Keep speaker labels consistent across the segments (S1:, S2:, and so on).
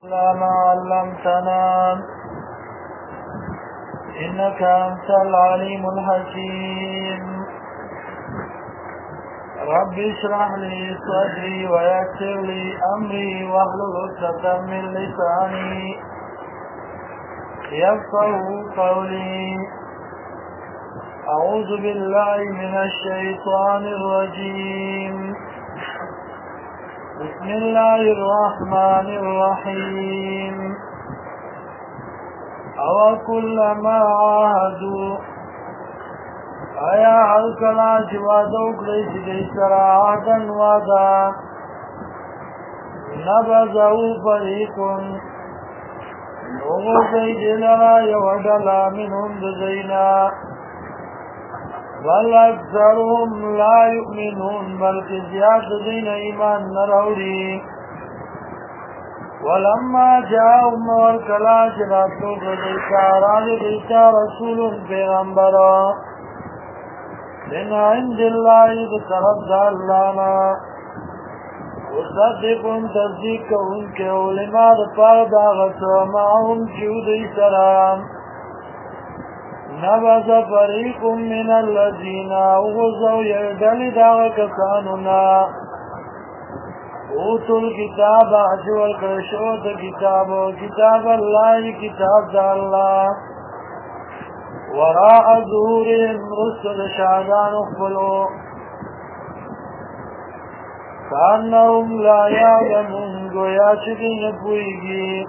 S1: ما علمتنا إنك أنت العليم الحكيم. رب اشرح لي صدري ويسر لي أمري واحلل عقدة من لساني يفقهوا قولي. أعوذ بالله من الشيطان الرجيم. بسم الله الرحمن الرحيم. أو كلما عاهدوا آیا هر کلا چې واده وکړي چې دې سره عهدن واده نبذوا فريق وغوځوي دې لره یوه ډله منهم د دوی بل اکثرهم لا یؤمنون بلکې زیات د دوی نه ایمان نه راوړي. ولما جاءهم ورکلا چې راتلو د دوی ته راغی دوی ته رسول پیغمبر من عند الله د طرف د الله نه مصدق تصدیق کوونکی او لما د پاره د هغه څه معهم چې دوی سره نبذ فريق من الذين وغزوا يدل داغ كساننا اوتوا الكتاب عجوال کرشوت كتاب الله كتاب دا الله وراء ظهورهم رسل شهدان اخفلوا كأنهم لا يعلمون گویا چکی نپوئیگی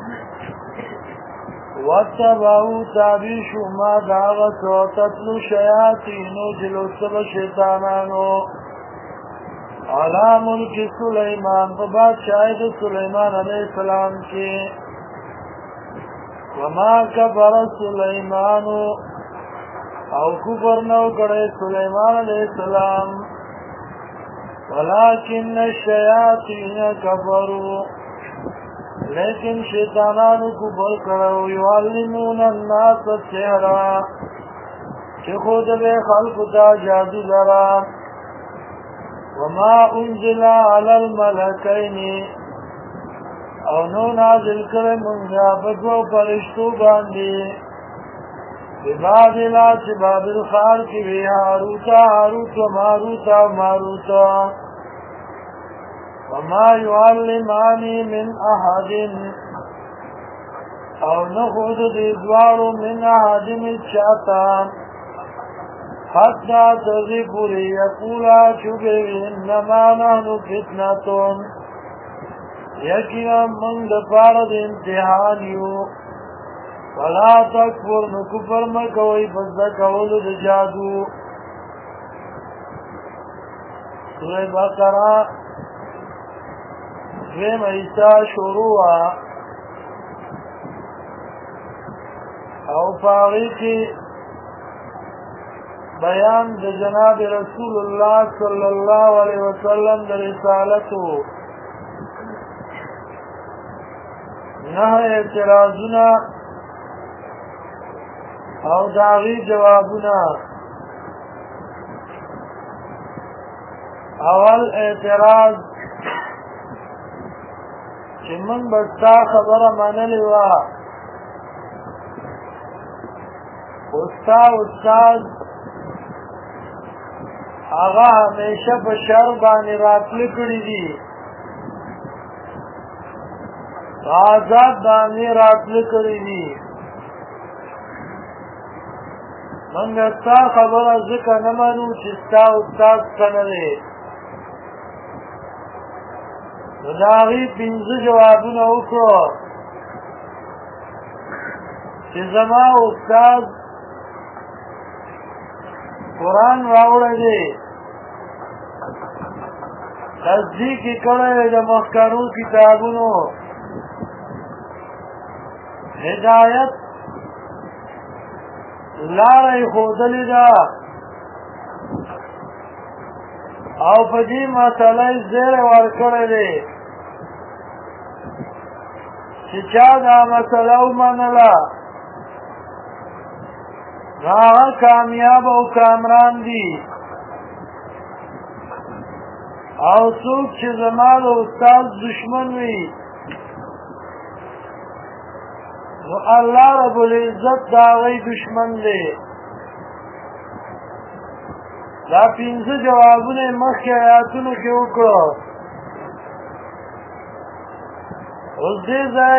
S1: واتبعوا تابیشو ما دعوتو تتلو شیاطینو جلوسب شیطانانو علا ملک سلیمان فباد شاید سلیمان علیہ السلام کی وما کفر سلیمانو او کفر نو کڑے سلیمان علیہ السلام ولكن الشیاطین کفروا لیکن شیطانانو کفر کرو یعلمون الناس السحر چه خود بے خلق تا جادو لرا وما انزل على الملکین او نو نازل کرے منگا بدو پرشتو باندی ببابلا چه بابل خار کی وی هاروت و ماروت وما يعلماني من أحد أو نخذ الإدوار من أحد الشيطان حتى تذكر يقول شبه إنما نحن فتنة يكيا من دفارد امتحانيو ولا تكفر نكفر مكوي فزدكول دجادو. سورة بقرة دویم ایسا شروع او پاغی کی بیان د جناب رسول اللہ صلی اللہ علیہ وسلم در رسالتو نہ اعتراضنا او داغی جوابنا. اول اعتراض چې من بستا خبره منلی وه ستا استاد هغه همیشه په شر باندې راتلو کړي دي په عذاب باندې راتلو کړي دي. موږ ستا خبره ځکه نه منو چې ستا استاد ښه نه دی. نو د هغې پنځه جوابونه وکړو چې زما استاد قرآن راوړی دی تصدیق یې کړی دی د مخکنو کتابونو هدایت لاره یې ښودلې ده او په دې مسله یې زیری ورکړی دی چې چا دا مسله ومنله نو هغه کامیاب او کامران دي او څوک چې زما د استاد دشمن وي نو الله رب العزت دا غي دشمن دی. دا پنځه جوابونه مخکې آیاتونو کې وکړو. اوس دې ځای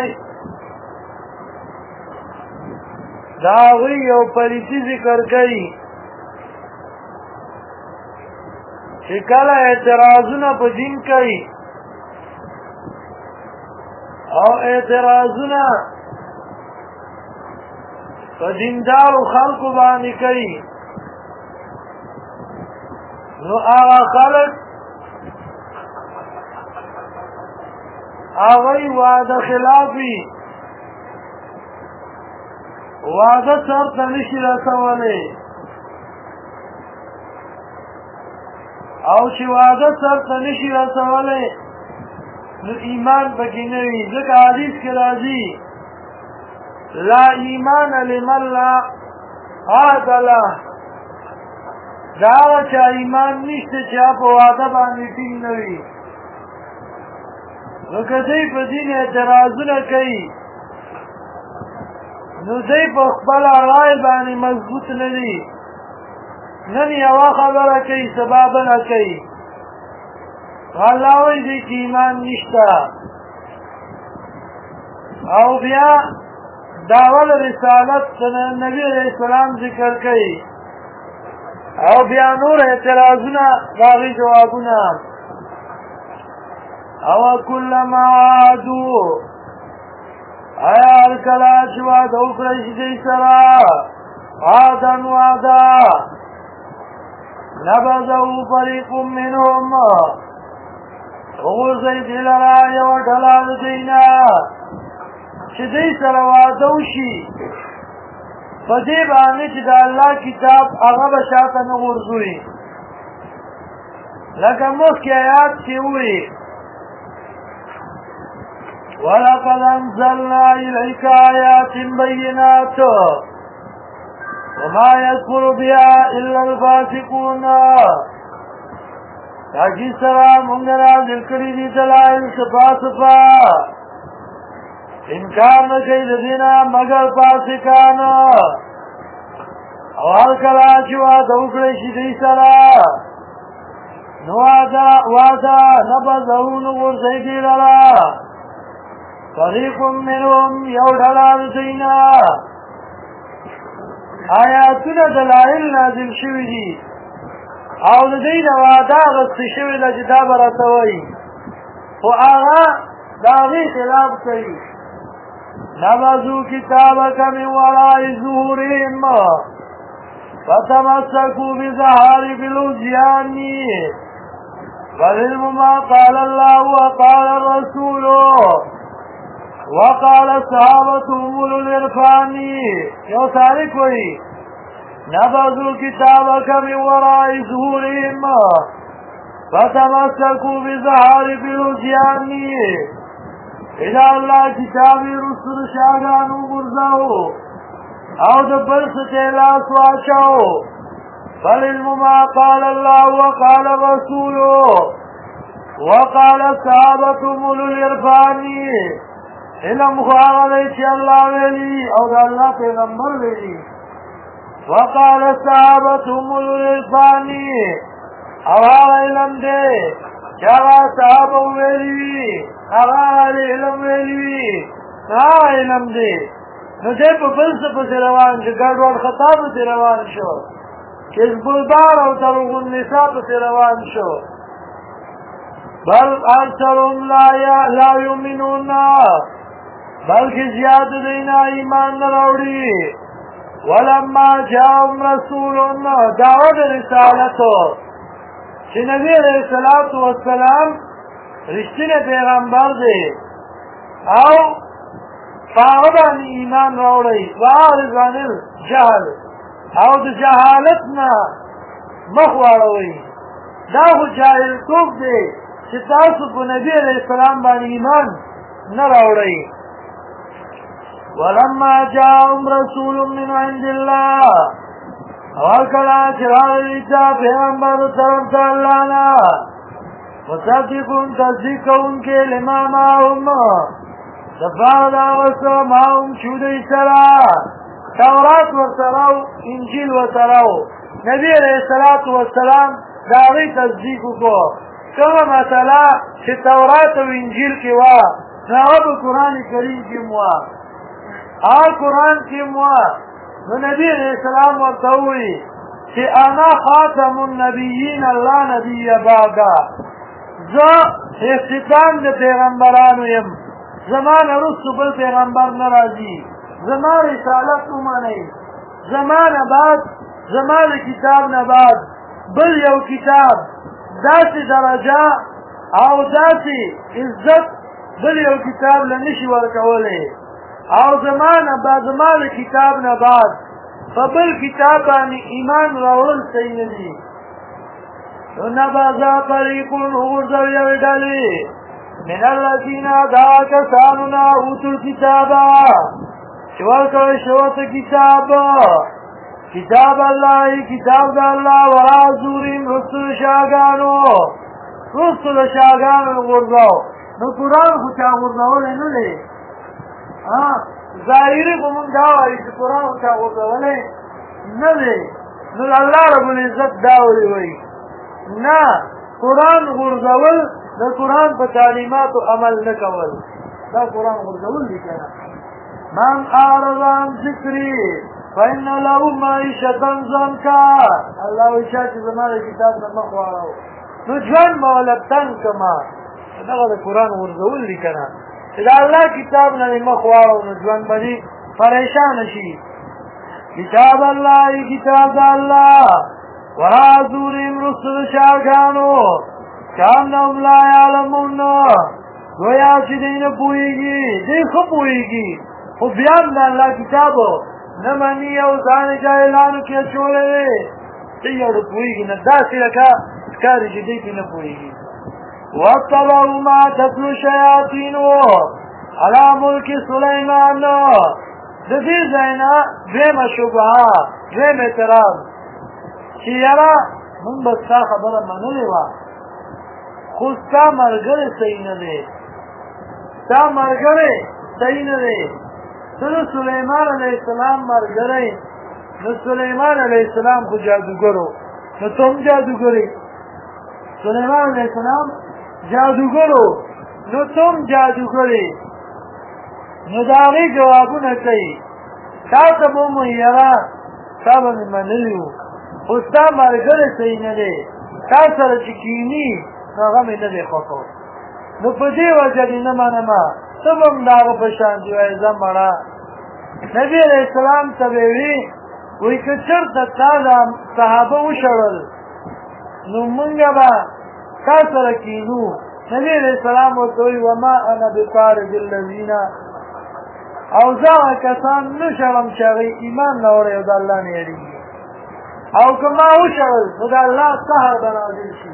S1: دا غي یو پلیتی ذکر کوي چې کله اعتراضونه په دین کوي او اعتراضونه په دیندارو خلقو باندې کوي نو هغه خلق هغوی وعده خلافي وعده سرته نشي رسولی او چې وعده سرته نشي رسولی نو ایمان پکې نه وي. ځکه حدیث کې راځي لا ایمان لمن لا عهد له. دا هغه چا ایمان نشته چې په وعده باندې ټینګ نه وي. نو که دوی په دین اعتراضونه کوي نو دوی په خپله رای باندې مضبوط نه دي. نن یوه خبره کوي سبا بله کوي. الله وایي دوی کې ایمان نشته. او بیا داول رسالت نبی علیہ السلام ذکر کوي او بیا نور اعتراضونه داغي جوابونه. او کلما عادو آیا الکلا چې وعده وکړی چې دوی سره عادا وعده نبذه فریق منهم وغورځوي دې لره یوه ډله د دوی نه چې دوی سره وعده وشي په دې باندې چې د الله کتاب هغه به شاته نه غورځوي. لکه مخکې آیات کې ووایي ولقد انزلنا إليك آيات بينات وما يكفر بها إلا الفاسقون. تاکي سره موږ نازل کړي دي دلایل صفا صفا انکار نه کوي د دې نه مګر فاسقان. او هر کله چې وعده وکړی شي دوی سره نو وعده نبذه نو غورځوي دې لره فریق منهم یو ډله د دوی نه. آیاتونه دلایل نازل شوي دي او د دوی نه وعده اخیستې شوې ده چې دا به راته وایي خو هغه د هغې خلاف کوي. نبذوا كتابك من وراء ظهورهم فتمسكوا بزهارف العصيان والعلم ما قال الله وقال الرسول وقال الصحابة أولو العرفان. یو سارق وی نبذوا كتابك من وراء ظهورهم فتمسكوا بزهارف العصيان. اذا الله کتابی رسول شاگانو گرزاو او د بل څه لاس واچاو فالعلم ما قال الله وقال الرسول وقال الصحابة أولو العرفان. علم خو هغه دی چې الله ویلي او د الله پیغمبر ویلي. وقال الصحابة أولو العرفان او هغه علم دی چې هغه صحابه ویلي هغه علم ویلي هغه علم دی. نو دی په بل څه پسې روان شو ګډوډ خطا پسې روان شو حزب البار او تروغ النساء پسې روان شو. بل اکثرهم لا یؤمنون بلکې زیات دوی نه ایمان نه راوړي. ولما جاءهم رسول دعوه د رسالتو چې نبی علیہ الصلوۃ والسلام رښتینی پیغمبر دی او هغه باندې ایمان راوړی واعرض عن الجهل او د جهالت نه مخ واړوئ. دا خو جاهلتوب دی چې تاسو په نبی علیہ السلام باندې ایمان نه راوړئ. ولما جاءهم رسول من عند الله وکلا چې راغلی دا پیغمبر طرف د الله نه مصدقون تصدیق کوونکي لما معهم دفار دا وسو ماهم چودی سرا تورات ورسراو انجیل ورسراو نبی علیہ السلام داغی تصدیقو کو کما مسئلہ چه تورات و انجیل کی وا نعب قرآن کریم کی موا قرآن کی موا نبی علیہ السلام ورطوئی چه انا خاتم النبیین اللہ نبی باغا زا اختتام ده پیغمبرانو یم زمان رسو بل پیغمبر نرازی زمان رسالت امانی زمان بعد زمان کتاب نباد بل یو کتاب داسی درجه او داسی عزت بل یو کتاب لنشی ورکولی او زمان کتاب نباد فبل کتاب بانی ایمان راول صحیح ندی نبازا طریقون غرزو یوی ڈالی من الذین دا کسانونا اوتو کتابا چوال کوئی شوت کتاب اللہ کتاب دا اللہ ورا زوریم رسول شاگانو غرزو نو قرآن خوچا غرزو لے نلے ظاہری بمون داوائی چی قرآن خوچا غرزو لے نلے نو اللہ رب العزت داولی وی نا قرآن غرزول دا قرآن پا تعلیمات و عمل نکول دا قرآن غرزول لکنا من آرزان ذکری فإن له معیشتا زنکا اللہ ویشا چی زمان کتاب نمخ وارو نو جوان مولبتن کما دا قرآن غرزول لکنا دا اللہ کتاب نمخ وارو نو جوان بنی پریشان شی کتاب اللہ کتاب دا اللہ ورا زوریم رسل شاگانو کانهم لا یعلمون گویا چی دین پوئیگی دین خب پوئیگی خب بیان دا اللہ کتابو نمانی او زانی جائلانو کیا چولے تیو دا پوئیگی نداسی لکا کاری چی دیکی نپوئیگی وَاتَّبَعُوا مَا تَتْلُو شَيَاطِينُ عَلَى مُلْكِ سُلَيْمَانَ دفی زینا دویم شبہا دویم اعتراض چی یرا من بستا خبر منولی وا خود تا مرگر صحیح نده تا مرگر صحیح نده تو سلیمان علیہ السلام مرگره نو سلیمان علیہ السلام کو جادوگرو نو تم جادوگری سلیمان علیہ السلام جادوگرو نو تم جادوگری نو داغی جوابو نکی تا تبو محیرا تا با منلیو خستا مرگر صحیح نده تا سر چکینی نغمی نده خوکو نو پا دی وجه دی نما تب هم داغ پشاندی و ایزم مرا نبی علیہ السلام تبیوی وی کچر تا دا صحابه وشرل نو منگا با تا سرکینو نبی علیہ السلام وطوی وما انا بطارد اللذین اوزاق کسان نشرم شغی ایمان نوری و دا اللہ نیری او کما وشرل نو دا اللہ سحر بنازل شی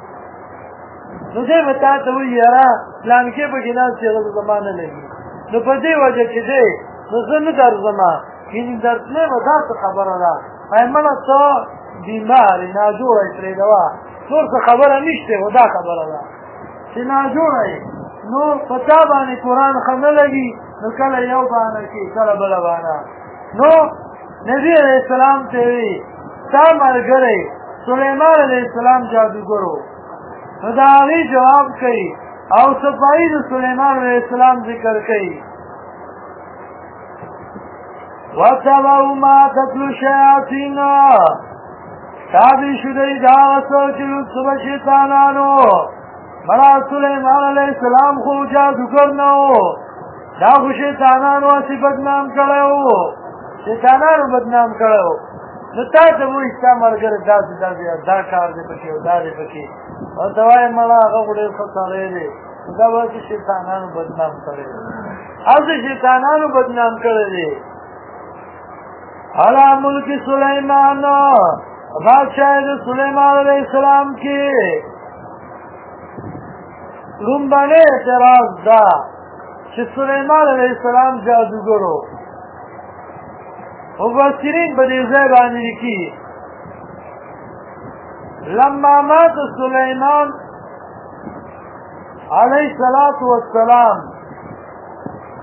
S1: نو دے بتا توی یرا لانکے پا گناز چیغل زمان لگی نو پا دی وجہ چی دے نو زن در زمان یعنی درسنے و دا سا خبر دا ایمانا تو بیماری ناجور ایتری دوا نور سا خبر نشتے و دا خبر دا چی ناجور ای نو پتا بانی قرآن خمه لگی نو کل یو بانا کی کل بلا بانا نو نبی علیہ السلام تیوی تا مرگره سلیمان علیہ السلام جادوگرو نو دا آغی جواب کئی او صفائی دا سلیمان علیہ السلام ذکر کئی وَاتَّبَعُوا مَا تَتْلُو الشَّيَاطِينُ تابع شدی داغسو چلو صبح شیطانانو مرا سلیمان علیہ السلام خو جادوگر نو دا خو شیطانانو اسی بدنام کرو شیطانانو بدنام کرو نو تا تا وہ استا مرگر دا کار دے پکی دا دے پکی اور دوائی ملا آقا خودے خطاقے دے دا باسی شیطانانو بدنام کرے از شیطانانو بدنام کرے دے علا ملک سلیمان بادشاہ سلیمان علیہ السلام کی رنبانے اعتراض دا کہ سلیمان علیہ السلام جادوگرو مفسرین بدیزے بانی لکی لما مات سلیمان علیہ السلام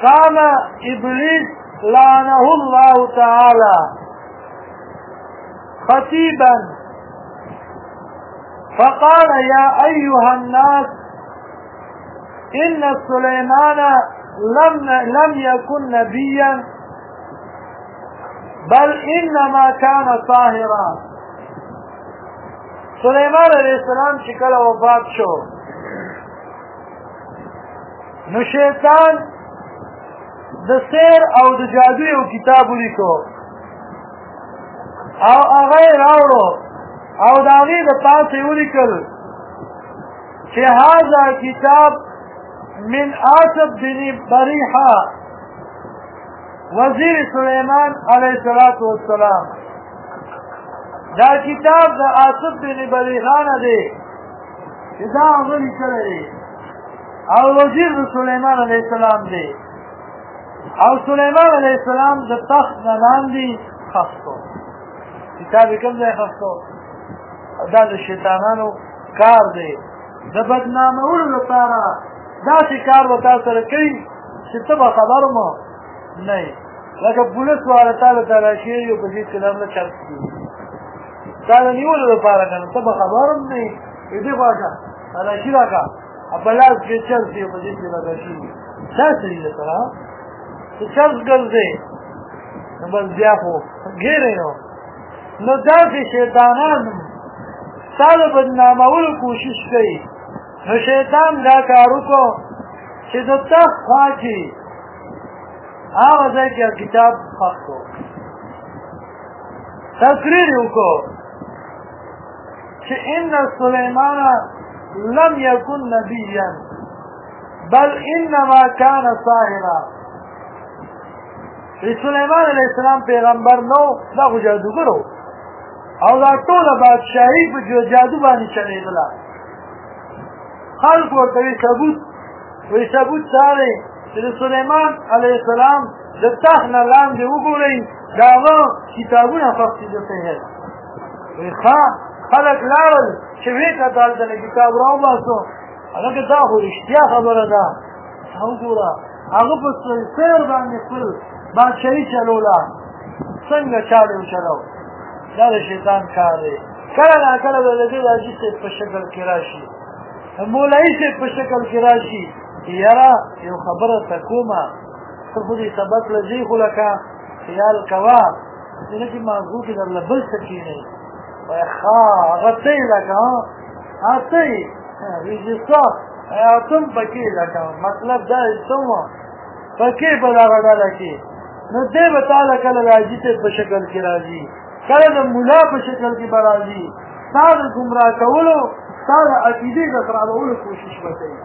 S1: قام إبليس لعنه الله تعالى خطيبا فقال يا أيها الناس إن سليمان لم يكن نبيا بل إنما كان طاهرا. سليمان علیہ السلام چې کله وفات شو نو شیطان د سیر او د جادو یو کتاب ولیکو او هغه یې راوړو او د هغې د پاسه یې ولیکل چې هذا کتاب من آصف بن بریحه وزیر سلیمان علیه السلام. دا کتاب د آصف بن بریحه نه دی چې دا هغه لیکلی دی او وزیر د سلیمان علیه السلام دی او سلیمان علیه السلام د تخت نه لاندې خښ کړو. کتاب یې کوم ځای خښ کړو؟ دا د شیطانانو کار دی د بدنامولو لپاره داسې کار به تا سره کوي چې ته به خبر مو نه یې لکه پولیس والا تا له تلاشي یو په دې کې نه چرس کېږي تا د نیولو لپاره که نه ته به خبر هم نه یې دې خواشه تلاشي راکړه په لاس کې چرس یو په دې کې لګاشېږي داسې دي درسره چې چرس ګرځې نو بس بیا خو ګیرې نو داسې شیطانان ستا د بدنامولو کوشش کوي. نو شیطان دا کار وکړو چې د تخت خوا کې هغه ځای کې کتاب خښ کړو تقریر یې وکړو چې ان سلیمان لم یکن نبیا بل انما کان ساحرا. سلیمان علیه السلام پیغمبر نو دا خو جادوګر و او دا ټوله بادشاهي په جادو باندې چلېدله. خلق ورته وی ثبوت وی ثبوت دا دی چې د سلیمان علیه السلام د تخت نه لاندې وګورئ د هغه کتابونه خښتي دلته یې وی ښه خلک لاړل چې ویې کتل هلته نه کتاب راوباسو هغه دا خو رښتیا خبره ده وګوره هغه په سیر باندې خپل بادشاهي چلوله څنګه چاړې وچلو. دا د شیطان کار دی. کله ناکله به د دې د حاجي صاحب په شکل کې راشي مولوي صاحب په شکل کې راشي یاره یو خبره ته کومه ته خو دې سبق له ځې خو لکه خیال کوه دې کې موضوع کې درله بل څه کښېنئ وایي ښه هغه ته یې لکه هغه ته یې ویجې څه ته هم پکې لکه مطلب دا یې څه وه پکې په دغه ډله کې نو دی به تا له کله د حاجي صاحب په شکل کې راځي کله د ملا په شکل کې به راځي ستا د ګمراه کولو ستا د عقیدې د خرابولو کوشش به کوي.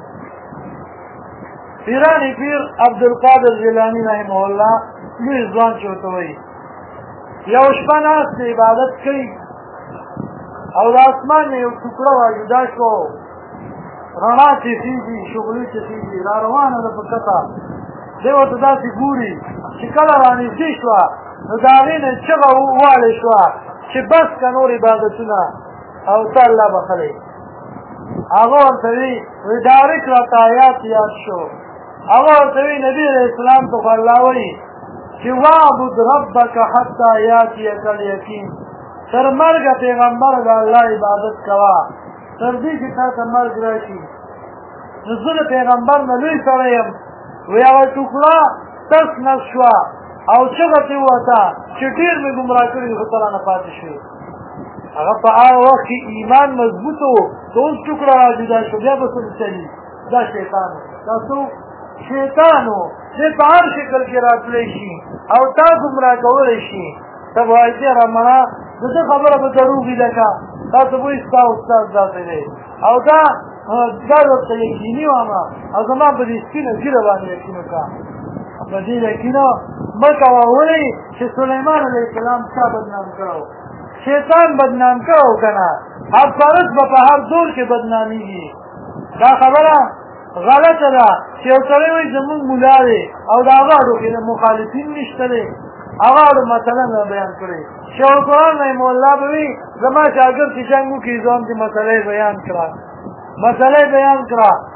S1: پیران پیر عبدالقادر جیلاني رحمه الله لوی ځوان چې ورته وایي یو شپه ناست عبادت کوي او د اسمان نه یو ټوکړه راجدا شو رڼا چې خېږي شغلې چې خېږي را روانه ده په کته دی ورته داسې ګوري چې کله رانږدې شوه نو د هغې نه چغه واړې شوه چې بس که نور عبادتونه او ته الله بخلی. هغه ورته وي ډایرکټ راته آیات یاد شو. هغه ورته وي نبي علیه السلام ته خو الله وایي چې واعبد ربک حتی یاتیک الیقین تر مرګه پیغمبر د الله عبادت کوه تر دې چې تا ته مرګ راشي. نو زه د پیغمبر نه لوی سړی یم وی هغه ټوکړه تس نس شوه او چغه ترې ووته چې ډېر مې ګمراه کړي خو ته رانه پاتې شوې. هغه په هغه وخت کې ایمان مضبوط و که اوس ټوکړه را جدا شو بیا به څه چلي. دا شیطان و دا څوک شیطان و دی په هر شکل کې راتلی شي او تا ګمراه کولی شي. ته به وایي تېره مړه د ده خبره به دروغ وي لکه تاسو به وایي ستا استاد داسې دی او دا درته یقیني ومه او زما په دې سپینه ږیره باندې یقین وکړه په دې یقینه مه کوه ولې چې سلیمان علیه السلام چا بدنام کړی شیطان بدنام کړی که نه حق پرست به په هر دور کې بدنامېږي. دا خبره غلطه ده چې یو سړی وایي زمونږ ملا دی او د هغه اړو کې مخالفین نشته دی هغه اړو مثلا بیان کړی شیخ القرآن رحمه الله به وي زما شاګرد چې جنګ وکړي زه هم دې مسله بیان کړه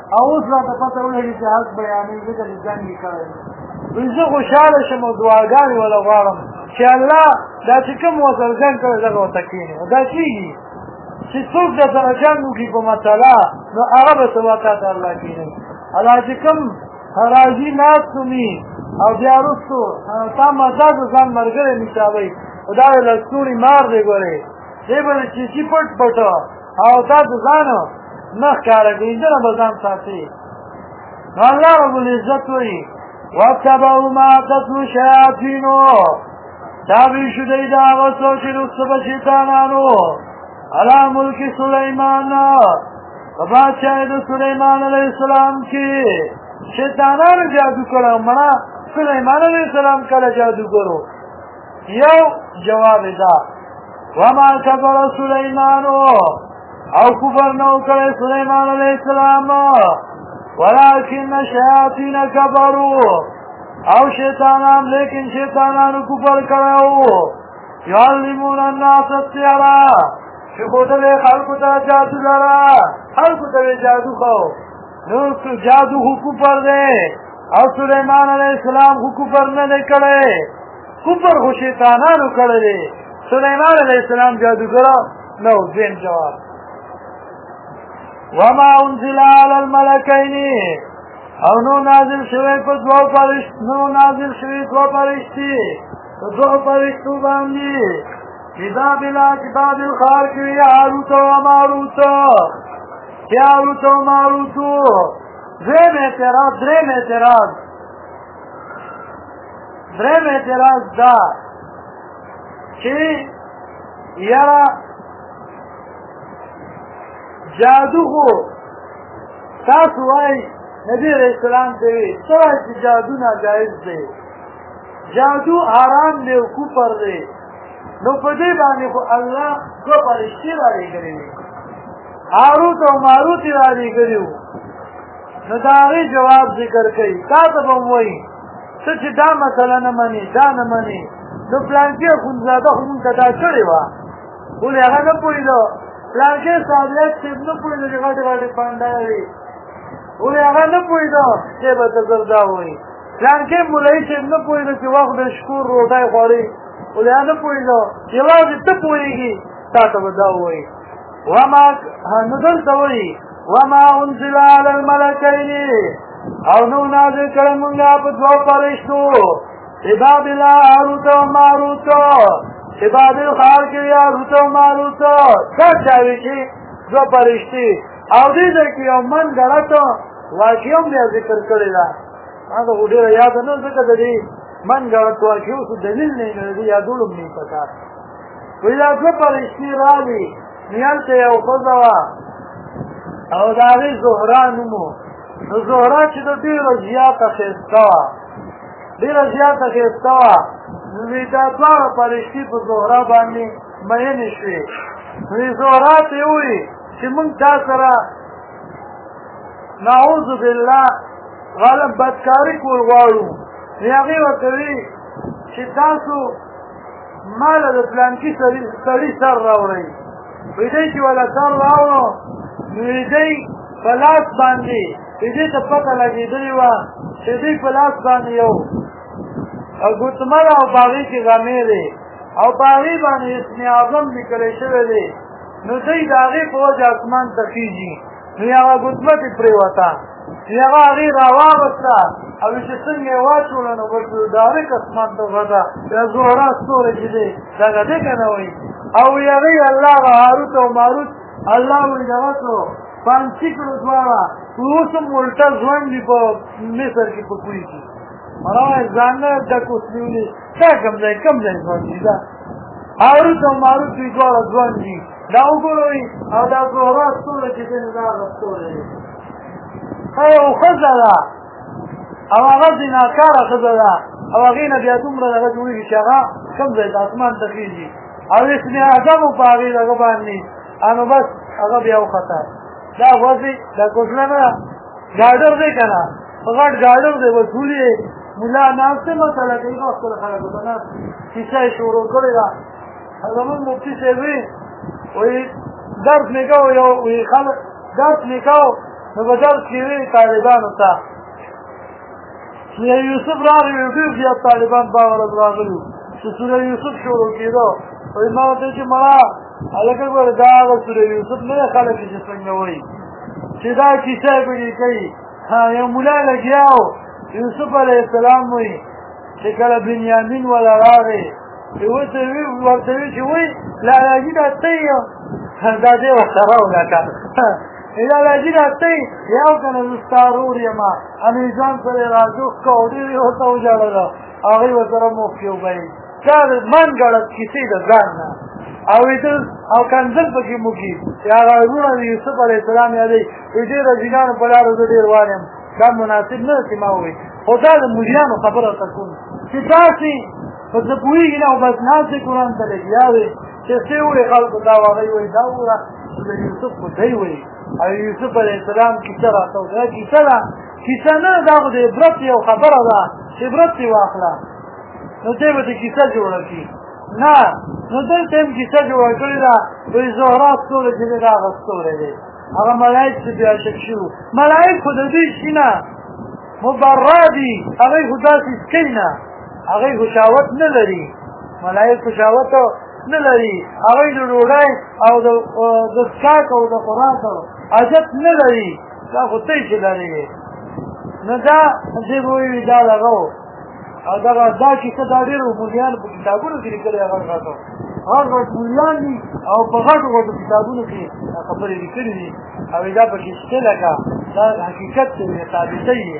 S1: او اوس راته پته ولګي چې حق بیانوي ځکه چې ځان یې کړی وي زه خوشحاله شم او دعاګانې وله غواړم چې الله دا چې کوم ورسره جنګ کړی دغه ورته کښېني دا کېږي چې څوک د سره جنګ وکړي په مسله نو هغه به سبا تا ته الله کښېنوي الله چې کوم راځي ناست وي او بیا وروستو تا مزه د ځان ملګری حسابوي خو دا یې لستوڼي مار دی ګورې دی به د چیچي پټ پټه او تا د ځان نه ښکاره کوي دنه به ځان ساتي نو الله رب العزت وایي واتبعوا ما تتلو شیاطینو تابع شو دی د هغه څه چې رسته به شیطانانو علی ملک سلیمان په بادشاهۍ د سلیمان علیه السلام کې شیطانانو جادو کړی مړه سلیمان علیه السلام کله جادوګر و یو جواب دا وما کفر سلیمانو او کفر نو کړی سلیمان علیه السلام ولكن الشیاطین کفروا او شیطانان لیکن شیطانانو کفر کړو یعلمون الناس السحر چې ښودلی خلکو ته جادو لره خلکو ته یې جادو خو نو جادو خو کفر دی او سلیمان علیه السلام خو کفر نه دی کړی کفر خو شیطانانو کړی دی سلیمان علیه السلام جادوګر نو دویم جواب وما انزل على الملكين او نو نازل شوی په دوه فرشتي په دوه فرشتو باندې کتاب لا کتاب الخار کې هاروت او ماروت دریم اعتراض دا چې یاره جادو خو تاسو وایي نبی علیہ السلام ته وی څه چې جادو ناجایز دی جادو حرام دی او کفر دی نو په دې باندې خو الله دوه فرشتې رالیږلي وي هاروت او ماروت یې رالیږلي وو نو د هغې جواب ذکر کوي تا ته به م وایي څه چې دا مسله نه مني دا نه مني نو پلانکې اخندزاده خو مونږ ته دا کړې وه ولې هغه نه پوهېده پلانکې صاحبیت صاحب نه پوهېده چې غټې غټې پانډه وي ولې هغه نه پوهېده دی به ته زر دا وایي پلانکې مولوي صاحب نه پوهېده چې وخت د شکور روټۍ خوړې ولې هغه نه پوهېده یوازې ته پوهېږي تا ته به دا وایي نو دلته وایي وما انزل على الملكين او نو نازل کړی مونږه په دوه فرشتو چې بابل هاروت او ماروت چې بابل ښار کې هاروت او ماروت دا چاوي چې دوه فرشتې او دې ځای کې یو من غلط واقع هم بیا ذکر کړی ده هغه خو ډېره یاده نه ځکه د دې من غلط واقع اوس دلیل نه د دې یادولو هم نه پکار وایي دا دوه فرشتې راغلي نو هلته یو ښځه وه او د هغې زهرا نوم و نو زهرا چې د ډېره زیاته ښایسته وه نو دا دواړه فرشتې په زهرا باندې مینې شوې نو زهرا ته یې ووایي چې موږ تا سره نعوذ بالله غالب بدکاري کول غواړو نو هغې ورته وایي چې تاسو ماله د پلانکي سړي سر راوړئ وایي دی چې وله سر راوړو نو دی په لاس باندې دې ته پته لګېدلې وه چې دوی په لاس باندې یو ګوتمر او په هغې کې غمې دی او په هغې باندې اسم اعظم لیکلی شوی دی نو دوی د هغې په وجه اسمان ته خېږي نو هغه ګوتمه ترې پرېوته نو هغه هغې راواغسته او چې څنګه یې واچوله نو ډایرک اسمان ته وخته دا زهرا ستوری چې دی دغه دی که نه وایي او هغې الله هغه هاروت او ماروت الله وایي دغه څو پانچی کړو دواړه اوس هم الټه ځوان دي په مصر کې په کوی کې مړه ځان نه ډک اوس نیولي دا کوم ځای ځوان دي دا هاروت او ماروت دوی دواړه ځوان دي دا وګورئ او دا زهرا ستوری چې دی نو دا هغه ستوری دی ښه یو ښځه ده او هغه زیناکاره ښځه ده او هغې نه بیا دومره دغه جوړېږي چې هغه کوم ځای ته اسمان ته خېږي او اسم اعظم و په هغې دغه باندې نو بس هغه بیا وخته دا غوځي دا کوټله نه ده ګاډر دی که نه په غټ ګاډر دی به ټول یې ملا ناست دی مسله کوي نو خپله خلکو ته ناست کیسه یې شروع کړې ده زمونږ مفتي صاحب وایي درس نکو یو خلک درس نکو نو به درس کې وي طالبانو ته سوره یوسف راغی ډېر زیات طالبان باور راغلي چې سوره یوسف شروع کېدو وایي ما ورته چې مړه هلکه ګوره دا هغه سوره یوسف نه دی خلک چې څنګه وایي چې دا کیسه به دې کوي یو ملا لګیا و یوسف علیه السلام وایي چې کله بنیامین ولا راغی ورته وی چې وایي لالاجي دا ته دا دې ورته راولکه دا لاجي دا ته یو کنه زه ستا ورور یم امیرجان سره یې راجوخ که او ډېر یې ورته وژړله هغوی ورسره موقع وبهیل دا من ګړه کیسې د ځان نه او کنځل پکې موکي چې هغه وروڼه د یوسف علیه السلام یادوي وایي ډېره جینانو په لارو زه ډېر وار یم دا مناسب نه ده چې ما ووایي خو دا د مریانو خبره ته کوم چې تاسې په څه پوهېږي نه او بس ناستې قرآن ته لګیا وې چې څه وایي خلکو ته هغوی وایي دا وګوره د یوسف خو دی وایي او یوسف علیه السلام کیسه راته دا کیسه ده کیسه نه دا خو د عبرت یو خبره ده چې عبرت یې واخله نو دی به د کیسه جوړه کړي نه نو دلته هم کیسه جوړه کړې ده وایي زهرا ستوری چې دی دا هغه ستوری دی هغه ملایک چې بیا شک شو ملایک خو د دوی شي نه مبرا دي هغوی خو داسې څکوي نه هغوی خو شهوت نه لري ملایک خو شهوت نه لري هغوی د ډوډۍ او د څښاک او د خوراک حاجت نه لري دا خو ته چې لرې نو دا چې به وایي دا دغه و او دا کیسه دا ډېرو مولیانو په کتابونو کې لیکلې هغه غټو غټ غټ مولیان دي او په غټو غټو کتابونو کې دا خبرې لیکلې دي او دا پکې شته لکه دا حقیقت دی ثابته یې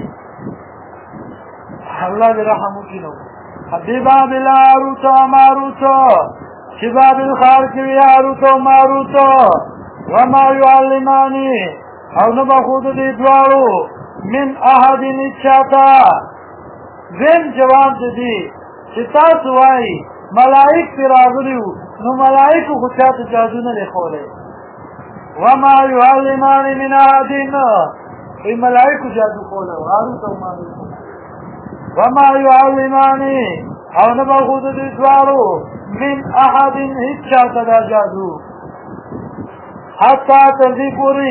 S1: الله دې رحم وکړي نو حبیبا بلاروت و ماروت چې بابل ښار کې وي هاروت او ماروت وما یعلماني او نه به خو د دې دواړو من احد هېچاته زم جواب دی چې تاسو وایي ملائک پرې راغلي وو نو ملائکو خو چاته جادو نه دی ښولی وما یعلمان من احد وایي ملائکو جادو ښولی و هاروت او ماروت وما یعلمان او نه به خو د دې دواړو من احد هېچاته دا جادو حتی تر دې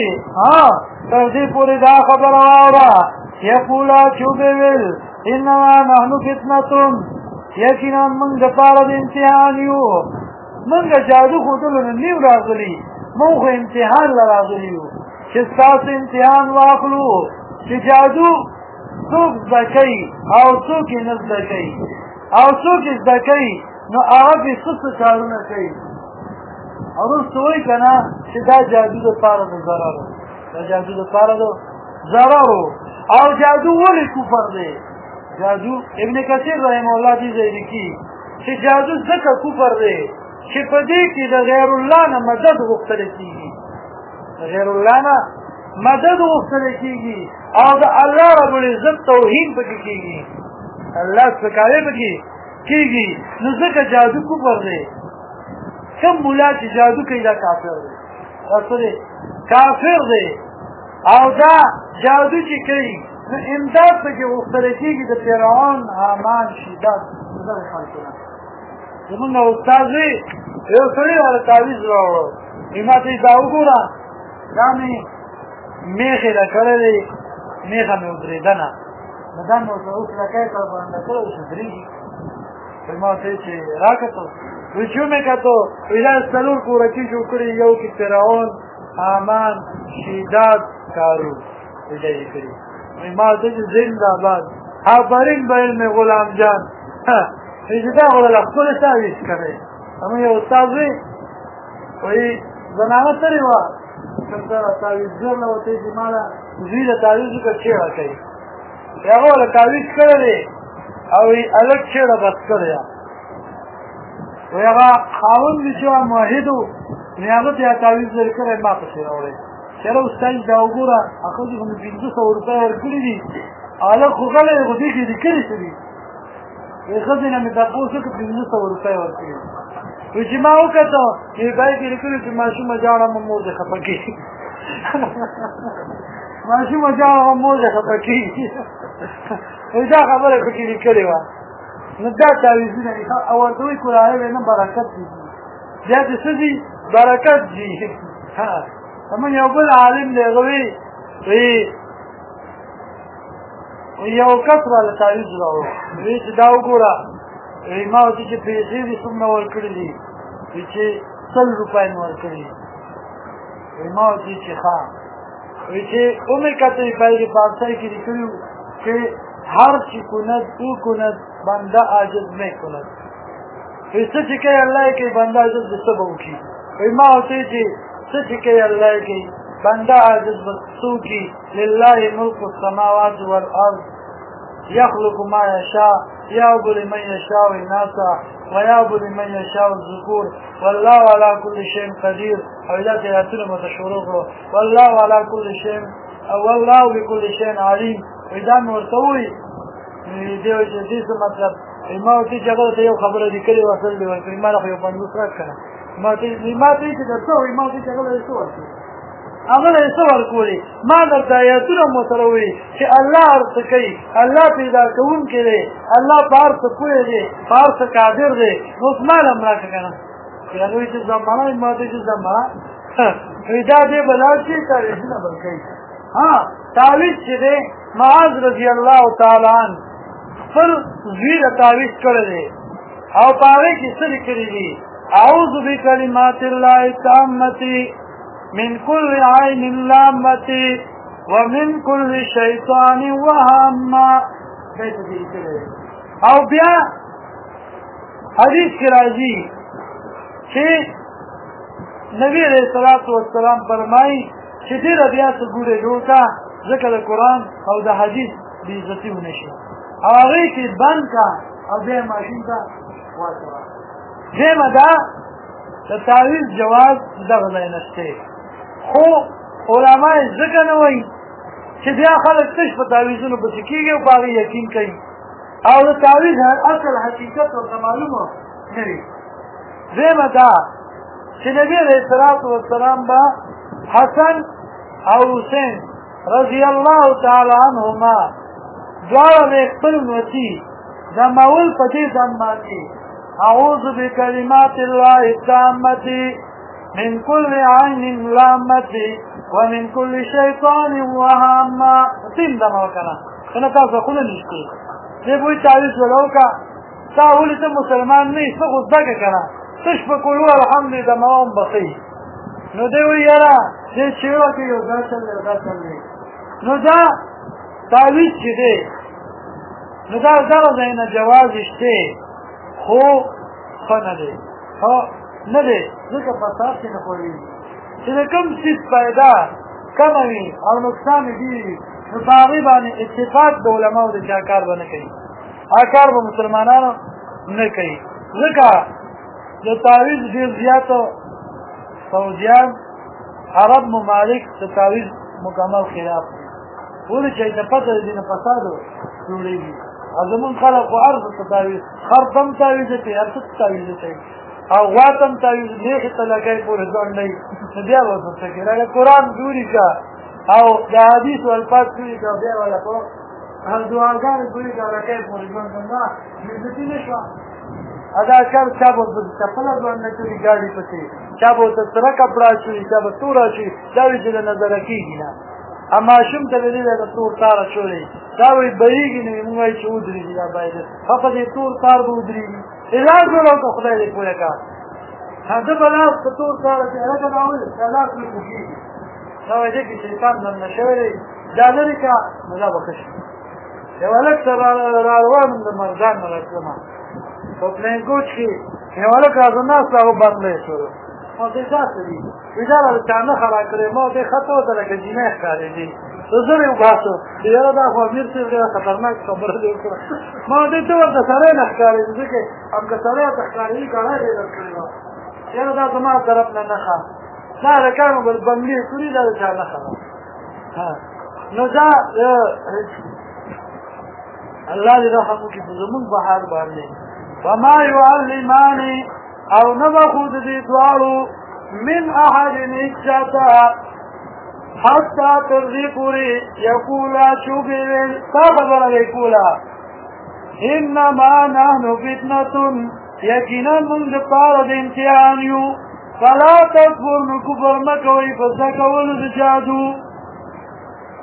S1: پورې دا خبره واوره یقولا چې وبې ویل انما نحن فتنة یقینا موږ دپاره د امتحان یو موږ جادو ښودلو نه نیو راغلي موږ خو امتحان له راغلي یو چې ستاسو امتحان واخلو چې جادو څوک زده کوي او څوک یې نه زده کوي او څوک یې زده کوي نو هغه پې څه کارونه کوي وروسته وایي که نه چې دا جادو دپاره د ضرر دا جادو دپاره د ضرر او جادو ولې کفر دی جادو ابن کثیر رحمه الله دې ځای لیکي چې جادو ځکه کفر دی چې په دې کې د غیر الله نه مدد غوښتلی کېږي د غیر الله نه مدد غوښتلی کېږي او د الله رب العزت توهین پکې کېږي الله سپکاوی پکې کېږي نو ځکه جادو کفر دی کوم ملا چې جادو کوي دا کافر دی دا څه دی کافر دی او دا جادو چې کوي نو امداد پکې غوښتلی کېږي د فرعون حامان شیداد دغه خلکو نه زمونږ استاد وي یو سړي هغه تعویض راوړو ما ته یې دا وګوره دا مې میخې ده کړی دی میخه مې ودرېده نه نو دا مې ورته اوس لکۍ سره بنده کړی اوس ودرېږي ما ته یې چې راکتو وایي چې ومې کتو وایي دا څلور کورکي جوړ کړي یو کې فرعون حامان شیداد کارون دا یې کړي ما ته چې زنده باد آفرین به علم غلام جان چې دا خو له خپلې تعویض کوي زموږ یو استاد وي وایي زنانه ترې وه کوم تعویزګر نه ورته چې ما له زوی د تعویض وکړه چېړه کوي هغه له تعویض کړی دی او هلک چېړه بس کړې ده وایي هغه خاوند وي چې موحد و نو هغه ته تعویض لرې کړی ما پسې راوړی چېره استاد دا وګوره هغه خو مې 500 روپۍ ورکړي دي هلک خو غلی دی خو دې کې لیکلي څه دي وایي ښځې نه مې تپوس وکړه 500 روپۍ ورکړي وایي چې ما وکتو وایي پای کې لیکلي چې ماشومه ژاړه مه مور دې خفه کېږي ماشومه ژاړه مه مور دې خفه کېږي وایي دا خبره پکې لیکلې وه نو دا تعویضونه دي او ورته وایي قرآن نه برکت دي بیا چې څه دي برکت دي زمونږ یو بل عالم دی هغه وایي یو کس راله تعویض راوړ وایي چې دا وګوره ما ورته چې پیسې دې څومره ورکړي دي وایي چې 100 روپۍ مې ورکړي وایي ما ورته چې ښه وایي چې ومې کتلې باید فارسۍ کې لیکلي وو چې هر چی کند او کند بنده عاجز نه کند وایي څه چې کوي الله یې کوي بنده عاجز به څه به وکړي وایي ما ورته چې څه چې کوي الله یې کوي بنده عاجز به څه وکړي لله ملک السماوات والارض يخلق ما يشاء يهب لمن يشاء إناثا ويهب لمن يشاء الذكور والله على كل شيء قدير او اذا تياتنا متشورو والله على كل شيء والله بكل شيء عليم اذا مرتوي دیو چې دې څه مطلب ما ته چې هغه یو خبره دې کړې وصل دی ورته ما له یو باندې سره کړه ما ته چې درته وي ما ته چې هغه څه ورته هغه له څه ورکولې ما درته آیاتونه متروي چې الله ارته کوي الله پیدا کوونکی دی الله پار څه کوي دی پار څه قادر دی نو ما لم راکه کنه هغه چې زمانه ما ته چې زمانه پیدا دې بلال چې تعریف نه بلکې ها تعویض چې دی معاذ رضی الله تعالی عنہ پر زیر تعویض کړی او پاره کې څه لیکلي دي اعوذ بکلمات الله التامه من كل عين لامة ومن كل شيطان وهامة او بیا حدیث کی راضی چې نبی علیہ الصلوۃ والسلام فرمایي چې دې بیا څه ګوره جوړه ذکر قرآن او د حدیث بې عزتي ونشي هغه کې بند کا او بیا ماشین ته واچوه دغه دا د تعویض جواز دغه ځای نشته خو علماء ځکه نه وایي چې بیا خلک تش په تعویضونو پسې کېږي او په هغې یقین کوي او د تعویض اصل حقیقت ورته معلومه نه وي دویمه دا چې نبي علیه الصلاة والسلام به حسن او حسین رضی الله تعالی عنهما دواړه د خپل نوتي دمول په دې ځان باندې اعوذ بکلمات الله التامة من كل عين لامة ومن كل شيطان وهامة تیم دمو کنه کنه تاسو خو نه نشته دې وایي تعویض ولوکا تا ولې ته مسلمان نه څه خو زده کنه تش په کولو الحمدلله دموم بقي نو دی وی یاره چې چیرې کې یو ځل نو دا تعویض چې دی نو دا دغه ځای نه جواز شته خو ښه نه دی نه دی ځکه فساد کې نه پوهېږي چې د کوم څیز پیدا کمه وي او نقصان یې ډېر وي نو په هغې باندې اتفاق د علماو د چا کار به نه کوي هغه کار به مسلمانانو نه کوي ځکه د تعویض ډېر زیاتو فوجیان عرب ممالک د تعویض مکمل خلاف دي ولې چې د پته دي نه فسادو جوړېږي او زمونږ خلک خو عرض ته تعویض خر تم تعویض کوي هر څه تعویض کوي او غوا تم تعویض نیغې ته لګی پورې ځوړ نه وي نو بیا به ورته کوي راځه قرآن جوړي که او د حدیثو الفاظ جوړي که بیا به په دعاګانې جوړي که لګی پورې ژوند نه عزتي نه شوه ادا کار چا به چپله ځوړ نه کړي ګاډي پسې چا به ورته سره کپړه اچوي چا به تور اچوي دا وایي چې د نظره کېږي نه ماشوم ته به دې د تور تار اچولی دا وایي بهېږي نه موږ وایي چې ودرېږي دا باید ښه په دې تور تار به ودرېږي علاج جوړه وکړه خدای دې پوره کړه ده به لاس په تور تار اچوي هلکه دا ولې دا لاس نه پوهېږي دا وایي دې کې شیطان دننه شوی دی دا لرې کړه نو دا به ښه شي یو هلک ته را روان د مرزان نه راتلمه په پلینګوچ کې یو هلک راځه ناست هغه بندی شولو ما ته داسې دي وایي دا به چا نښه را کړې ما ورته یې ښه ته ورته لکه جینۍ ښکارېدې زر یې وباسو چې یاره دا خو امیر صاحب ډېره خطرناک خبره دې وکړه ما ورته ته ورته سړی نه ښکارېدې ځکه هم که سړی ورته ښکارېدي ګاڼه دې درکړې وه یاره دا زما طرف نه نښه دا هلکانو به بنګلې کړي دا د چا نښه ده نو دا الله دې رحم وکړي په زمونږ په حال باندې وما يعلمان او نبخود دې دواړو من احد اجتا حتى ترضي پوری یقولا چوبیل تا خبره یقولا انما نحن فتنة یقینا من د پاره د امتحان یو فلا تکفر نو کفر مکوئ فزکول د جادو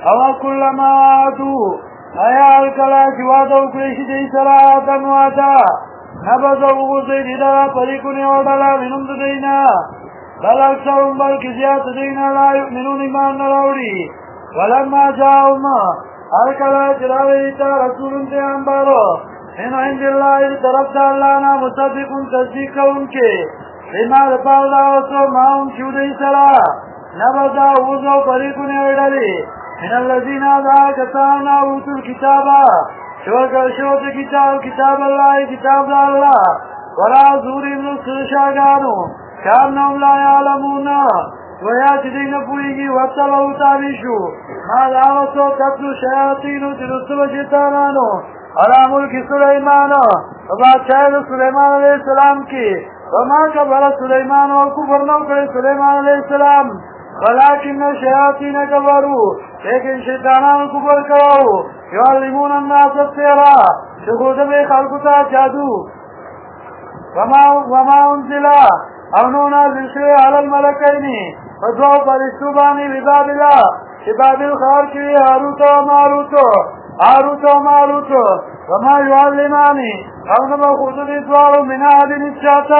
S1: او كلما عادوا ایا الکلا جوادو کلیشی دی سرا دنوادا نبزو غزید دا پریکونی وڈالا منم دینا بل اکثرهم بلکی زیاد دینا لا یؤمنون ایمان نراوڑی ولما جاؤم الکلا جراویتا رسول انتیان بارو من عند اللہ طرف دا اللہ نا مصدقون تصدیق انکے لما دپال داوسو ماهم کیو دی سرا نبزا غزو پریکونی وڈالی من الذين كتبنا اوتوا الكتاب شوت كتاب الله كتاب الله ولا زورهم الشاغانو كانهم لا يعلمون وياتدين فويجي واتبعوا تابيشو ما دعوتو تتلو شياطين ترسل شيطانانو على ملك سليمان وبادشاہ سليمان علیہ السلام کی وما كفر سليمان وكفر نوكر سليمان علیہ السلام ولكن الشياطين كفروا لیکن شیطانان کفر کرو یعلمون الناس السحر شهود بے خلقتا جادو وما انزل او نازل شوی علی الملکین فدعو فرشتوبانی ببابل خار کی هاروت و ماروت وما يعلمانی او نبا خودت اتوارو من آدن الشاتا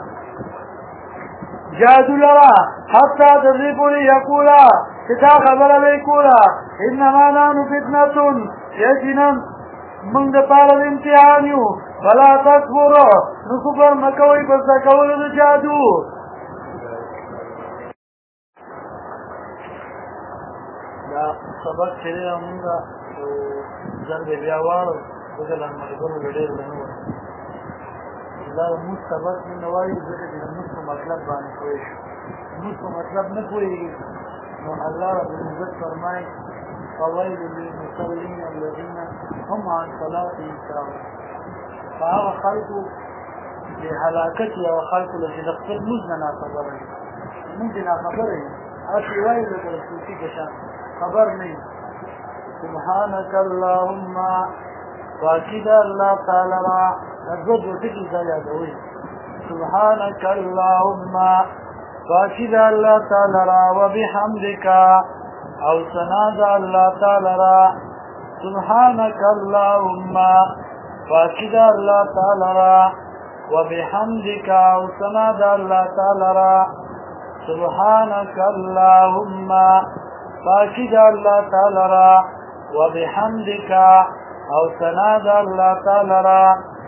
S1: جادو لرا حتى تدريبوني يقولا كتا خبر بيقولا انما نانو فتنة يجنا من دپال الامتحانيو فلا تكفرو نكفر مكوي بزاكول جادو دا سبق چلے منگا جنب بیاوار بگل المرگل لڑیر لنور دا مستبق من نوائی ذکر جن مست مطلب بانی کوئیش مست مطلب نکوئی نو اللہ رب العزت فرمائے فویل للمصلین الذین هم عن صلاتهم ساهون فهو خلقو لحلاکتی او خلقو لجلقتل مزنا خبریں مزنا خبریں اسی وائل لکر سوچی کشان خبر نہیں سبحانک اللہم واقید اللہ تعالی را نزد وٹکی زیاد ہوئی سبحانک اللہم واقید اللہ تعالی را وبحمدکا او سناد اللہ تعالی را سبحانک اللہم واقید اللہ تعالی را وبحمدکا او سناد اللہ تعالی را سبحانک اللہم واقید اللہ تعالی را وبحمدکا او سناد اللہ تعالی را